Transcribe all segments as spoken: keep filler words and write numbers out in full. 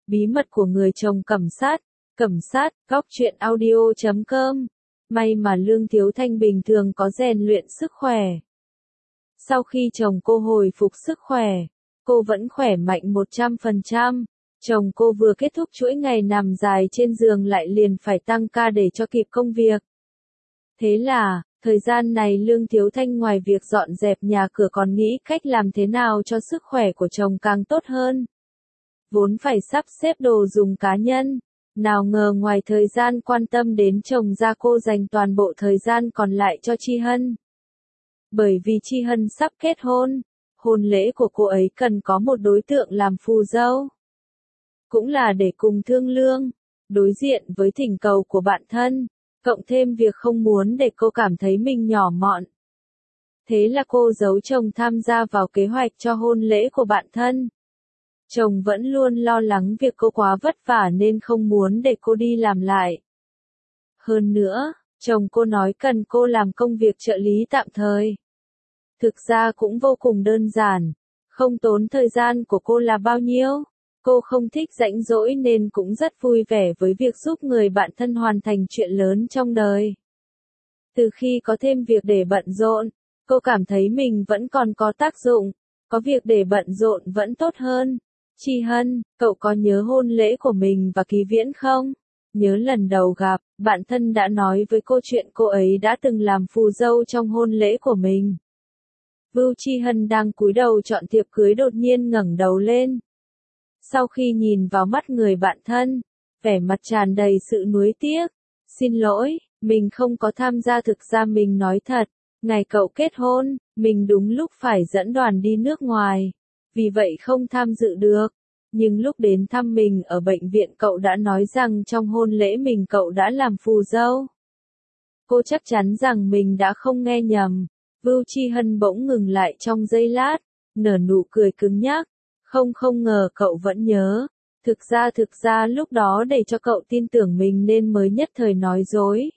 Bí mật của người chồng cẩm sát, cẩm sát, góc truyện audio chấm com. May mà Lương Thiếu Thanh bình thường có rèn luyện sức khỏe. Sau khi chồng cô hồi phục sức khỏe, cô vẫn khỏe mạnh một trăm phần trăm. Chồng cô vừa kết thúc chuỗi ngày nằm dài trên giường lại liền phải tăng ca để cho kịp công việc. Thế là, thời gian này Lương Thiếu Thanh ngoài việc dọn dẹp nhà cửa còn nghĩ cách làm thế nào cho sức khỏe của chồng càng tốt hơn. Vốn phải sắp xếp đồ dùng cá nhân, nào ngờ ngoài thời gian quan tâm đến chồng ra cô dành toàn bộ thời gian còn lại cho Chi Hân. Bởi vì Chi Hân sắp kết hôn, hôn lễ của cô ấy cần có một đối tượng làm phù dâu. Cũng là để cùng thương lương, đối diện với thỉnh cầu của bạn thân, cộng thêm việc không muốn để cô cảm thấy mình nhỏ mọn. Thế là cô giấu chồng tham gia vào kế hoạch cho hôn lễ của bạn thân. Chồng vẫn luôn lo lắng việc cô quá vất vả nên không muốn để cô đi làm lại. Hơn nữa, chồng cô nói cần cô làm công việc trợ lý tạm thời. Thực ra cũng vô cùng đơn giản, không tốn thời gian của cô là bao nhiêu. Cô không thích rãnh rỗi nên cũng rất vui vẻ với việc giúp người bạn thân hoàn thành chuyện lớn trong đời. Từ khi có thêm việc để bận rộn, cô cảm thấy mình vẫn còn có tác dụng, có việc để bận rộn vẫn tốt hơn. Chi Hân, cậu có nhớ hôn lễ của mình và Kỳ Viễn không? Nhớ lần đầu gặp, bạn thân đã nói với cô chuyện cô ấy đã từng làm phù dâu trong hôn lễ của mình. Vưu Chi Hân đang cúi đầu chọn thiệp cưới đột nhiên ngẩng đầu lên. Sau khi nhìn vào mắt người bạn thân, vẻ mặt tràn đầy sự nuối tiếc. Xin lỗi, mình không có tham gia, thực ra mình nói thật, ngày cậu kết hôn, mình đúng lúc phải dẫn đoàn đi nước ngoài. Vì vậy không tham dự được. Nhưng lúc đến thăm mình ở bệnh viện cậu đã nói rằng trong hôn lễ mình cậu đã làm phù dâu. Cô chắc chắn rằng mình đã không nghe nhầm. Vưu Chi Hân bỗng ngừng lại trong giây lát, nở nụ cười cứng nhắc. Không không ngờ cậu vẫn nhớ. Thực ra thực ra lúc đó để cho cậu tin tưởng mình nên mới nhất thời nói dối.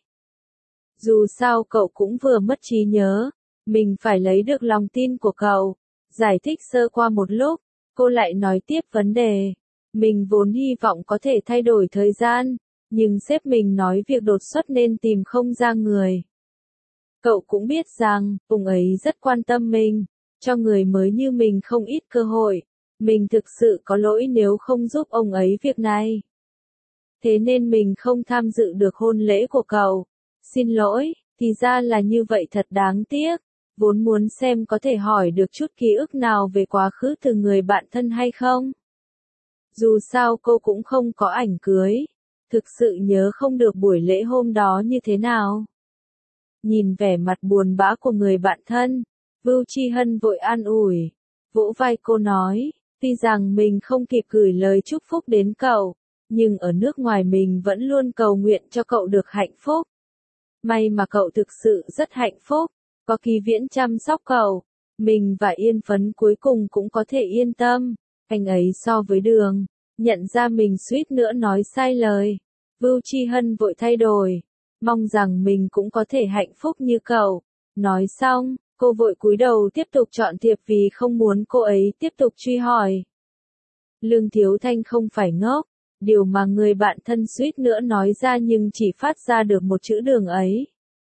Dù sao cậu cũng vừa mất trí nhớ. Mình phải lấy được lòng tin của cậu. Giải thích sơ qua một lúc, cô lại nói tiếp vấn đề. Mình vốn hy vọng có thể thay đổi thời gian, nhưng sếp mình nói việc đột xuất nên tìm không ra người. Cậu cũng biết rằng, ông ấy rất quan tâm mình, cho người mới như mình không ít cơ hội. Mình thực sự có lỗi nếu không giúp ông ấy việc này. Thế nên mình không tham dự được hôn lễ của cậu. Xin lỗi, thì ra là như vậy, thật đáng tiếc. Vốn muốn xem có thể hỏi được chút ký ức nào về quá khứ từ người bạn thân hay không. Dù sao cô cũng không có ảnh cưới. Thực sự nhớ không được buổi lễ hôm đó như thế nào. Nhìn vẻ mặt buồn bã của người bạn thân, Vưu Chi Hân vội an ủi. Vỗ vai cô nói, tuy rằng mình không kịp gửi lời chúc phúc đến cậu, nhưng ở nước ngoài mình vẫn luôn cầu nguyện cho cậu được hạnh phúc. May mà cậu thực sự rất hạnh phúc. Có Kỳ Viễn chăm sóc cậu, mình và Yên Phấn cuối cùng cũng có thể yên tâm. Anh ấy so với Đường, nhận ra mình suýt nữa nói sai lời. Vưu Chi Hân vội thay đổi, mong rằng mình cũng có thể hạnh phúc như cậu. Nói xong, cô vội cúi đầu tiếp tục chọn thiệp vì không muốn cô ấy tiếp tục truy hỏi. Lương Thiếu Thanh không phải ngốc, điều mà người bạn thân suýt nữa nói ra nhưng chỉ phát ra được một chữ Đường ấy.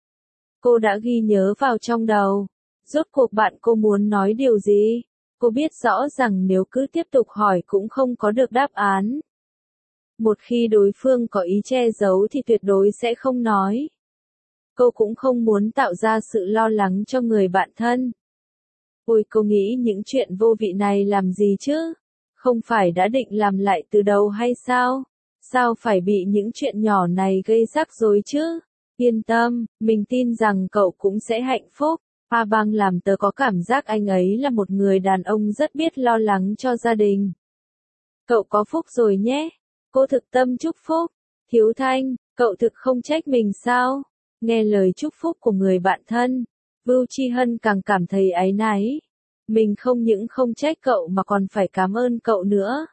Cô đã ghi nhớ vào trong đầu. Rốt cuộc bạn cô muốn nói điều gì? Cô biết rõ rằng nếu cứ tiếp tục hỏi cũng không có được đáp án. Một khi đối phương có ý che giấu thì tuyệt đối sẽ không nói. Cô cũng không muốn tạo ra sự lo lắng cho người bạn thân. Ôi, cô nghĩ những chuyện vô vị này làm gì chứ? Không phải đã định làm lại từ đầu hay sao? Sao phải bị những chuyện nhỏ này gây rắc rối chứ? Yên tâm, mình tin rằng cậu cũng sẽ hạnh phúc. A Bang làm tớ có cảm giác anh ấy là một người đàn ông rất biết lo lắng cho gia đình. Cậu có phúc rồi nhé. Cô thực tâm chúc phúc. Thiếu Thanh, cậu thực không trách mình sao? Nghe lời chúc phúc của người bạn thân, Vưu Chi Hân càng cảm thấy áy náy. Mình không những không trách cậu mà còn phải cảm ơn cậu nữa.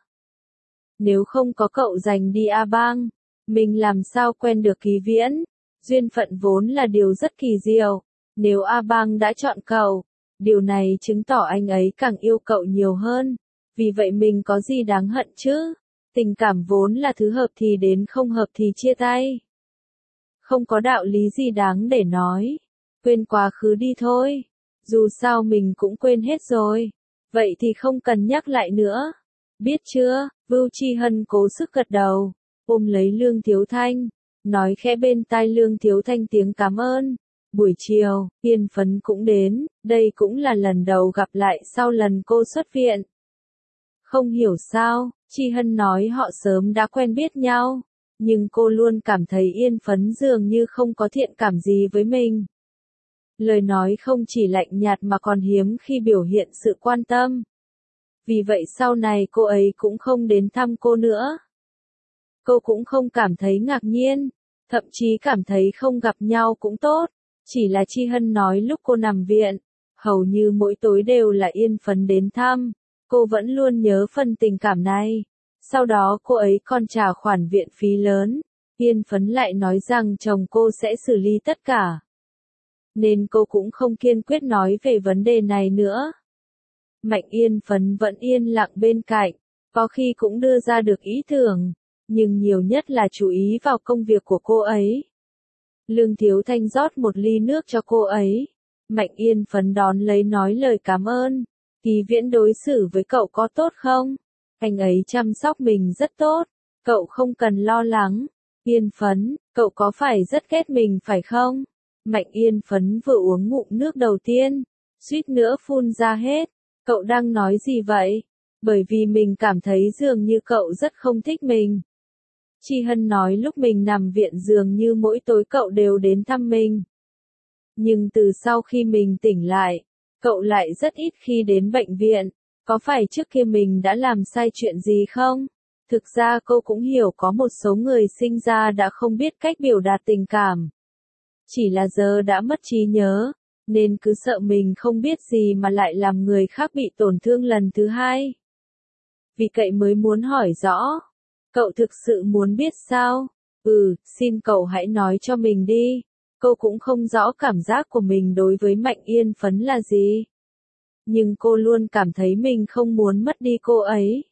Nếu không có cậu dành đi A Bang, mình làm sao quen được Kỳ Viễn? Duyên phận vốn là điều rất kỳ diệu. Nếu A Bang đã chọn cậu, điều này chứng tỏ anh ấy càng yêu cậu nhiều hơn. Vì vậy mình có gì đáng hận chứ? Tình cảm vốn là thứ hợp thì đến không hợp thì chia tay. Không có đạo lý gì đáng để nói. Quên quá khứ đi thôi. Dù sao mình cũng quên hết rồi. Vậy thì không cần nhắc lại nữa. Biết chưa? Vưu Chi Hân cố sức gật đầu. Ôm lấy Lương Thiếu Thanh. Nói khẽ bên tai Lương Thiếu Thanh tiếng cảm ơn. Buổi chiều, Yên Phấn cũng đến. Đây cũng là lần đầu gặp lại sau lần cô xuất viện. Không hiểu sao, Chi Hân nói họ sớm đã quen biết nhau. Nhưng cô luôn cảm thấy Yên Phấn dường như không có thiện cảm gì với mình. Lời nói không chỉ lạnh nhạt mà còn hiếm khi biểu hiện sự quan tâm. Vì vậy sau này cô ấy cũng không đến thăm cô nữa. Cô cũng không cảm thấy ngạc nhiên, thậm chí cảm thấy không gặp nhau cũng tốt. Chỉ là Chi Hân nói lúc cô nằm viện, hầu như mỗi tối đều là Yên Phấn đến thăm. Cô vẫn luôn nhớ phần tình cảm này. Sau đó cô ấy còn trả khoản viện phí lớn. Yên Phấn lại nói rằng chồng cô sẽ xử lý tất cả. Nên cô cũng không kiên quyết nói về vấn đề này nữa. Mạnh Yên Phấn vẫn yên lặng bên cạnh, có khi cũng đưa ra được ý tưởng, nhưng nhiều nhất là chú ý vào công việc của cô ấy. Lương Thiếu Thanh rót một ly nước cho cô ấy. Mạnh Yên Phấn đón lấy nói lời cảm ơn. Kỳ Viễn đối xử với cậu có tốt không? Anh ấy chăm sóc mình rất tốt, cậu không cần lo lắng. Yên Phấn, cậu có phải rất ghét mình phải không? Mạnh Yên Phấn vừa uống ngụm nước đầu tiên, suýt nữa phun ra hết. Cậu đang nói gì vậy? Bởi vì mình cảm thấy dường như cậu rất không thích mình. Chi Hân nói lúc mình nằm viện dường như mỗi tối cậu đều đến thăm mình. Nhưng từ sau khi mình tỉnh lại, cậu lại rất ít khi đến bệnh viện. Có phải trước kia mình đã làm sai chuyện gì không? Thực ra cô cũng hiểu có một số người sinh ra đã không biết cách biểu đạt tình cảm. Chỉ là giờ đã mất trí nhớ, nên cứ sợ mình không biết gì mà lại làm người khác bị tổn thương lần thứ hai. Vì cậy mới muốn hỏi rõ. Cậu thực sự muốn biết sao? Ừ, xin cậu hãy nói cho mình đi. Cô cũng không rõ cảm giác của mình đối với Mạnh Yên Phấn là gì. Nhưng cô luôn cảm thấy mình không muốn mất đi cô ấy.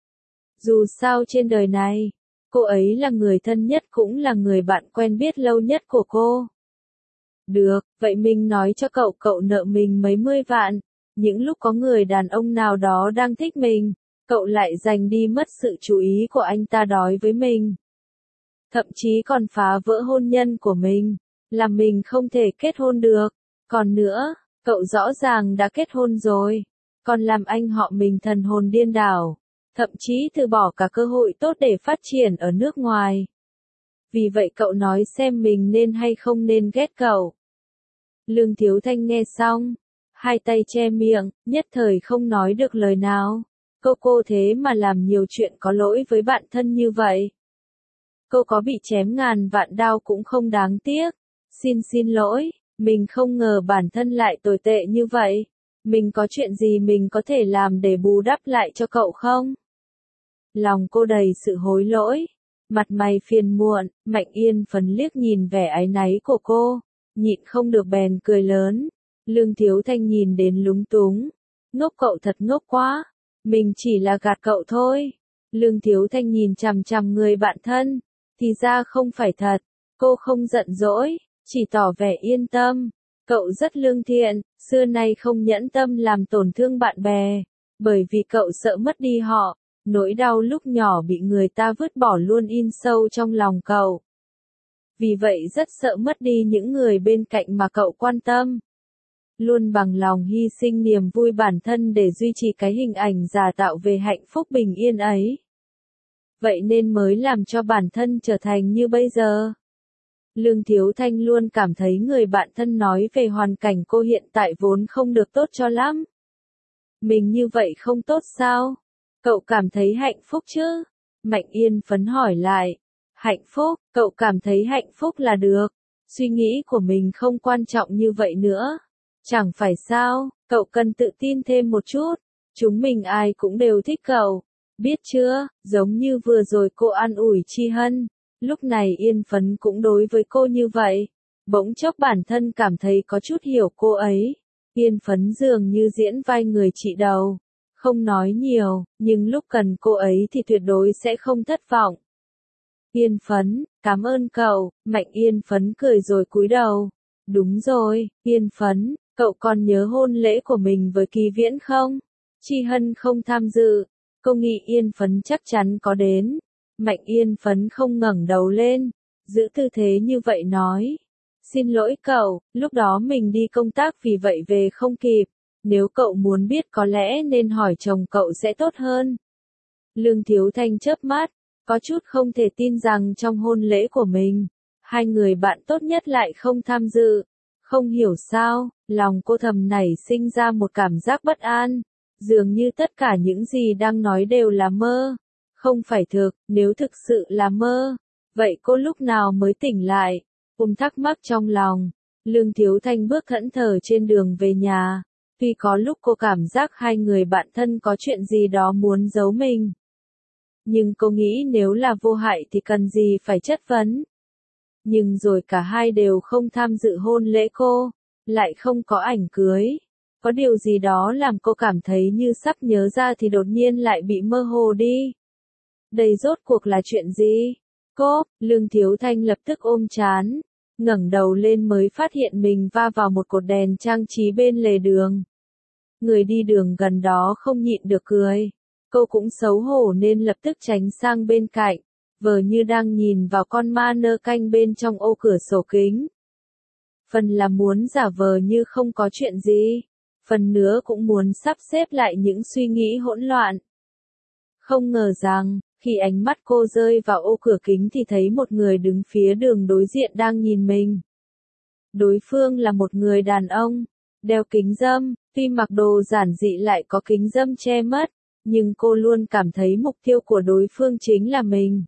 Dù sao trên đời này, cô ấy là người thân nhất cũng là người bạn quen biết lâu nhất của cô. Được, vậy mình nói cho cậu cậu nợ mình mấy mươi vạn. Những lúc có người đàn ông nào đó đang thích mình, cậu lại giành đi mất sự chú ý của anh ta đối với mình. Thậm chí còn phá vỡ hôn nhân của mình, làm mình không thể kết hôn được. Còn nữa, cậu rõ ràng đã kết hôn rồi, còn làm anh họ mình thần hồn điên đảo, thậm chí từ bỏ cả cơ hội tốt để phát triển ở nước ngoài. Vì vậy cậu nói xem mình nên hay không nên ghét cậu. Lương Thiếu Thanh nghe xong, hai tay che miệng, nhất thời không nói được lời nào. Cô cô thế mà làm nhiều chuyện có lỗi với bạn thân như vậy. Cô có bị chém ngàn vạn đao cũng không đáng tiếc. Xin xin lỗi, mình không ngờ bản thân lại tồi tệ như vậy. Mình có chuyện gì mình có thể làm để bù đắp lại cho cậu không? Lòng cô đầy sự hối lỗi. Mặt mày phiền muộn, Mạnh Yên Phấn liếc nhìn vẻ áy náy của cô, nhịn không được bèn cười lớn. Lương Thiếu Thanh nhìn đến lúng túng. Ngốc cậu thật ngốc quá. Mình chỉ là gạt cậu thôi. Lương Thiếu Thanh nhìn chằm chằm người bạn thân. Thì ra không phải thật. Cô không giận dỗi, chỉ tỏ vẻ yên tâm. Cậu rất lương thiện, xưa nay không nhẫn tâm làm tổn thương bạn bè. Bởi vì cậu sợ mất đi họ. Nỗi đau lúc nhỏ bị người ta vứt bỏ luôn in sâu trong lòng cậu. Vì vậy rất sợ mất đi những người bên cạnh mà cậu quan tâm. Luôn bằng lòng hy sinh niềm vui bản thân để duy trì cái hình ảnh giả tạo về hạnh phúc bình yên ấy. Vậy nên mới làm cho bản thân trở thành như bây giờ. Lương Thiếu Thanh luôn cảm thấy người bạn thân nói về hoàn cảnh cô hiện tại vốn không được tốt cho lắm. Mình như vậy không tốt sao? Cậu cảm thấy hạnh phúc chứ? Mạnh Yên Phấn hỏi lại. Hạnh phúc, cậu cảm thấy hạnh phúc là được. Suy nghĩ của mình không quan trọng như vậy nữa. Chẳng phải sao, cậu cần tự tin thêm một chút. Chúng mình ai cũng đều thích cậu. Biết chưa, giống như vừa rồi cô an ủi Chi Hân. Lúc này Yên Phấn cũng đối với cô như vậy. Bỗng chốc bản thân cảm thấy có chút hiểu cô ấy. Yên Phấn dường như diễn vai người chị đầu. Không nói nhiều, nhưng lúc cần cô ấy thì tuyệt đối sẽ không thất vọng. Yên Phấn, cảm ơn cậu, Mạnh Yên Phấn cười rồi cúi đầu. Đúng rồi, Yên Phấn, cậu còn nhớ hôn lễ của mình với Kỳ Viễn không? Chi Hân không tham dự, cô nghĩ Yên Phấn chắc chắn có đến. Mạnh Yên Phấn không ngẩng đầu lên, giữ tư thế như vậy nói. Xin lỗi cậu, lúc đó mình đi công tác vì vậy về không kịp. Nếu cậu muốn biết có lẽ nên hỏi chồng cậu sẽ tốt hơn. Lương Thiếu Thanh chớp mắt, có chút không thể tin rằng trong hôn lễ của mình, hai người bạn tốt nhất lại không tham dự. Không hiểu sao, lòng cô thầm nảy sinh ra một cảm giác bất an. Dường như tất cả những gì đang nói đều là mơ. Không phải thực, nếu thực sự là mơ. Vậy cô lúc nào mới tỉnh lại? Ôm thắc mắc trong lòng. Lương Thiếu Thanh bước thẫn thờ trên đường về nhà. Tuy có lúc cô cảm giác hai người bạn thân có chuyện gì đó muốn giấu mình. Nhưng cô nghĩ nếu là vô hại thì cần gì phải chất vấn. Nhưng rồi cả hai đều không tham dự hôn lễ cô, lại không có ảnh cưới. Có điều gì đó làm cô cảm thấy như sắp nhớ ra thì đột nhiên lại bị mơ hồ đi. Đây rốt cuộc là chuyện gì? Cô, Lương Thiếu Thanh lập tức ôm chán, ngẩng đầu lên mới phát hiện mình va vào một cột đèn trang trí bên lề đường. Người đi đường gần đó không nhịn được cười. Cô cũng xấu hổ nên lập tức tránh sang bên cạnh, vờ như đang nhìn vào con ma nơ canh bên trong ô cửa sổ kính. Phần là muốn giả vờ như không có chuyện gì, phần nữa cũng muốn sắp xếp lại những suy nghĩ hỗn loạn. Không ngờ rằng, khi ánh mắt cô rơi vào ô cửa kính thì thấy một người đứng phía đường đối diện đang nhìn mình. Đối phương là một người đàn ông, đeo kính râm, tuy mặc đồ giản dị lại có kính râm che mất, nhưng cô luôn cảm thấy mục tiêu của đối phương chính là mình.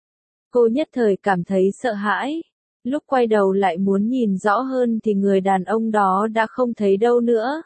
Cô nhất thời cảm thấy sợ hãi. Lúc quay đầu lại muốn nhìn rõ hơn thì người đàn ông đó đã không thấy đâu nữa.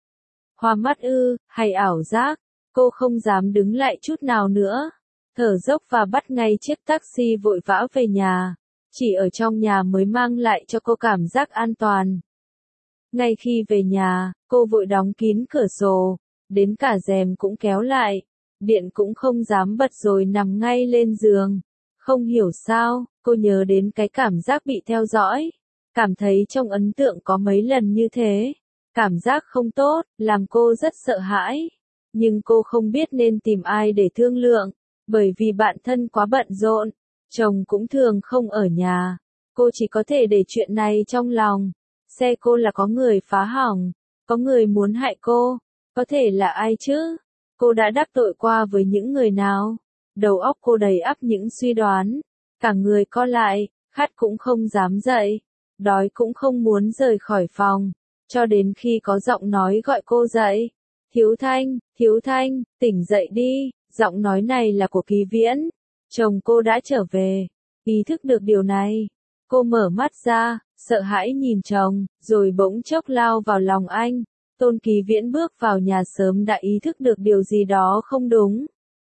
Hoa mắt ư, hay ảo giác, cô không dám đứng lại chút nào nữa. Thở dốc và bắt ngay chiếc taxi vội vã về nhà. Chỉ ở trong nhà mới mang lại cho cô cảm giác an toàn. Ngay khi về nhà, cô vội đóng kín cửa sổ, đến cả rèm cũng kéo lại, điện cũng không dám bật rồi nằm ngay lên giường. Không hiểu sao, cô nhớ đến cái cảm giác bị theo dõi, cảm thấy trong ấn tượng có mấy lần như thế. Cảm giác không tốt, làm cô rất sợ hãi. Nhưng cô không biết nên tìm ai để thương lượng, bởi vì bạn thân quá bận rộn, chồng cũng thường không ở nhà. Cô chỉ có thể để chuyện này trong lòng. Xe cô là có người phá hỏng, có người muốn hại cô, có thể là ai chứ? Cô đã đắc tội qua với những người nào? Đầu óc cô đầy ắp những suy đoán, cả người co lại, khát cũng không dám dậy, đói cũng không muốn rời khỏi phòng, cho đến khi có giọng nói gọi cô dậy. Thiếu Thanh, Thiếu Thanh, tỉnh dậy đi, giọng nói này là của Kỳ Viễn. Chồng cô đã trở về, ý thức được điều này. Cô mở mắt ra, sợ hãi nhìn chồng, rồi bỗng chốc lao vào lòng anh. Tôn Kỳ Viễn bước vào nhà sớm đã ý thức được điều gì đó không đúng.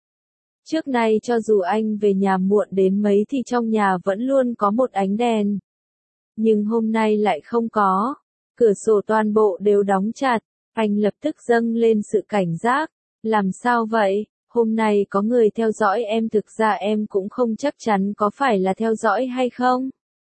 Trước nay cho dù anh về nhà muộn đến mấy thì trong nhà vẫn luôn có một ánh đèn. Nhưng hôm nay lại không có. Cửa sổ toàn bộ đều đóng chặt. Anh lập tức dâng lên sự cảnh giác. Làm sao vậy? Hôm nay có người theo dõi em, thực ra em cũng không chắc chắn có phải là theo dõi hay không.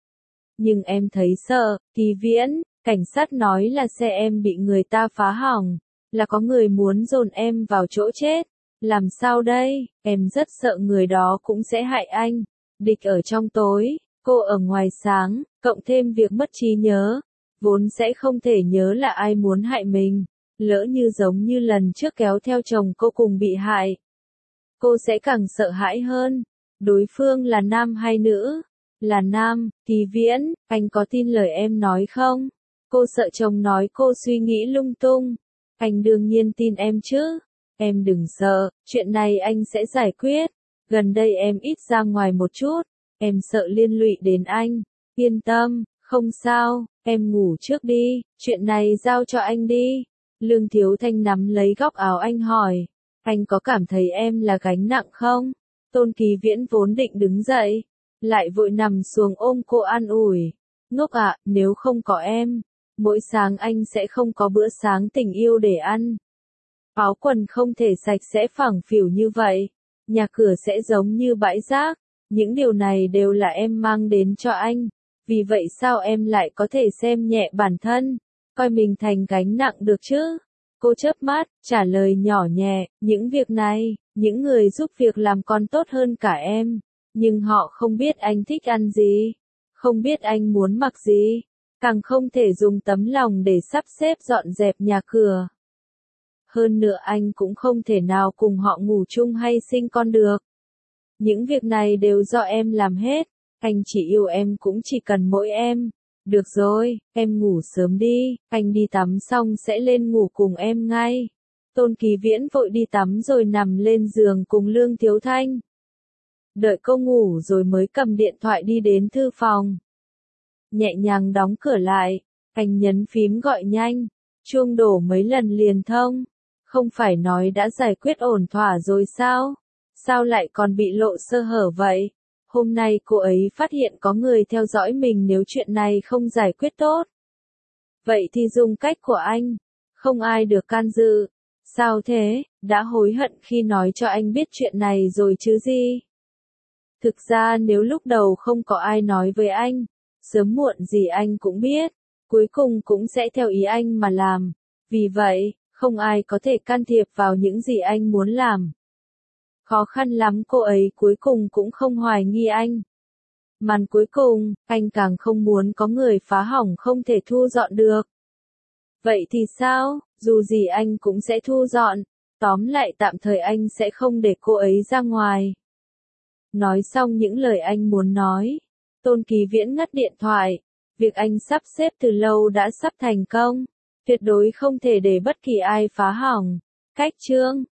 Nhưng em thấy sợ. Kỳ Viễn, cảnh sát nói là xe em bị người ta phá hỏng, là có người muốn dồn em vào chỗ chết. Làm sao đây? Em rất sợ người đó cũng sẽ hại anh. Địch ở trong tối, cô ở ngoài sáng, cộng thêm việc mất trí nhớ, vốn sẽ không thể nhớ là ai muốn hại mình. Lỡ như giống như lần trước kéo theo chồng cô cùng bị hại, cô sẽ càng sợ hãi hơn. Đối phương là nam hay nữ? Là nam. Kỳ Viễn, anh có tin lời em nói không? Cô sợ chồng nói cô suy nghĩ lung tung. Anh đương nhiên tin em chứ. Em đừng sợ, chuyện này anh sẽ giải quyết. Gần đây em ít ra ngoài một chút, em sợ liên lụy đến anh. Yên tâm, không sao, em ngủ trước đi, chuyện này giao cho anh đi. Lương Thiếu Thanh nắm lấy góc áo anh hỏi, anh có cảm thấy em là gánh nặng không? Tôn Kỳ Viễn vốn định đứng dậy, lại vội nằm xuống ôm cô an ủi. Ngốc ạ, nếu không có em, mỗi sáng anh sẽ không có bữa sáng tình yêu để ăn. Áo quần không thể sạch sẽ phẳng phỉu như vậy. Nhà cửa sẽ giống như bãi rác. Những điều này đều là em mang đến cho anh. Vì vậy sao em lại có thể xem nhẹ bản thân, coi mình thành gánh nặng được chứ? Cô chớp mắt, trả lời nhỏ nhẹ, những việc này, những người giúp việc làm còn tốt hơn cả em. Nhưng họ không biết anh thích ăn gì, không biết anh muốn mặc gì, càng không thể dùng tấm lòng để sắp xếp dọn dẹp nhà cửa. Hơn nữa anh cũng không thể nào cùng họ ngủ chung hay sinh con được. Những việc này đều do em làm hết, anh chỉ yêu em cũng chỉ cần mỗi em. Được rồi, em ngủ sớm đi, anh đi tắm xong sẽ lên ngủ cùng em ngay. Tôn Kỳ Viễn vội đi tắm rồi nằm lên giường cùng Lương Thiếu Thanh. Đợi cô ngủ rồi mới cầm điện thoại đi đến thư phòng. Nhẹ nhàng đóng cửa lại, anh nhấn phím gọi nhanh, chuông đổ mấy lần liền thông. Không phải nói đã giải quyết ổn thỏa rồi sao? Sao lại còn bị lộ sơ hở vậy? Hôm nay cô ấy phát hiện có người theo dõi mình nếu chuyện này không giải quyết tốt. Vậy thì dùng cách của anh. Không ai được can dự. Sao thế, đã hối hận khi nói cho anh biết chuyện này rồi chứ gì? Thực ra nếu lúc đầu không có ai nói với anh, sớm muộn gì anh cũng biết, cuối cùng cũng sẽ theo ý anh mà làm. Vì vậy, không ai có thể can thiệp vào những gì anh muốn làm. Khó khăn lắm cô ấy cuối cùng cũng không hoài nghi anh. Màn cuối cùng, anh càng không muốn có người phá hỏng không thể thu dọn được. Vậy thì sao, dù gì anh cũng sẽ thu dọn, tóm lại tạm thời anh sẽ không để cô ấy ra ngoài. Nói xong những lời anh muốn nói, Tôn Kỳ Viễn ngắt điện thoại. Việc anh sắp xếp từ lâu đã sắp thành công, tuyệt đối không thể để bất kỳ ai phá hỏng. Cách chương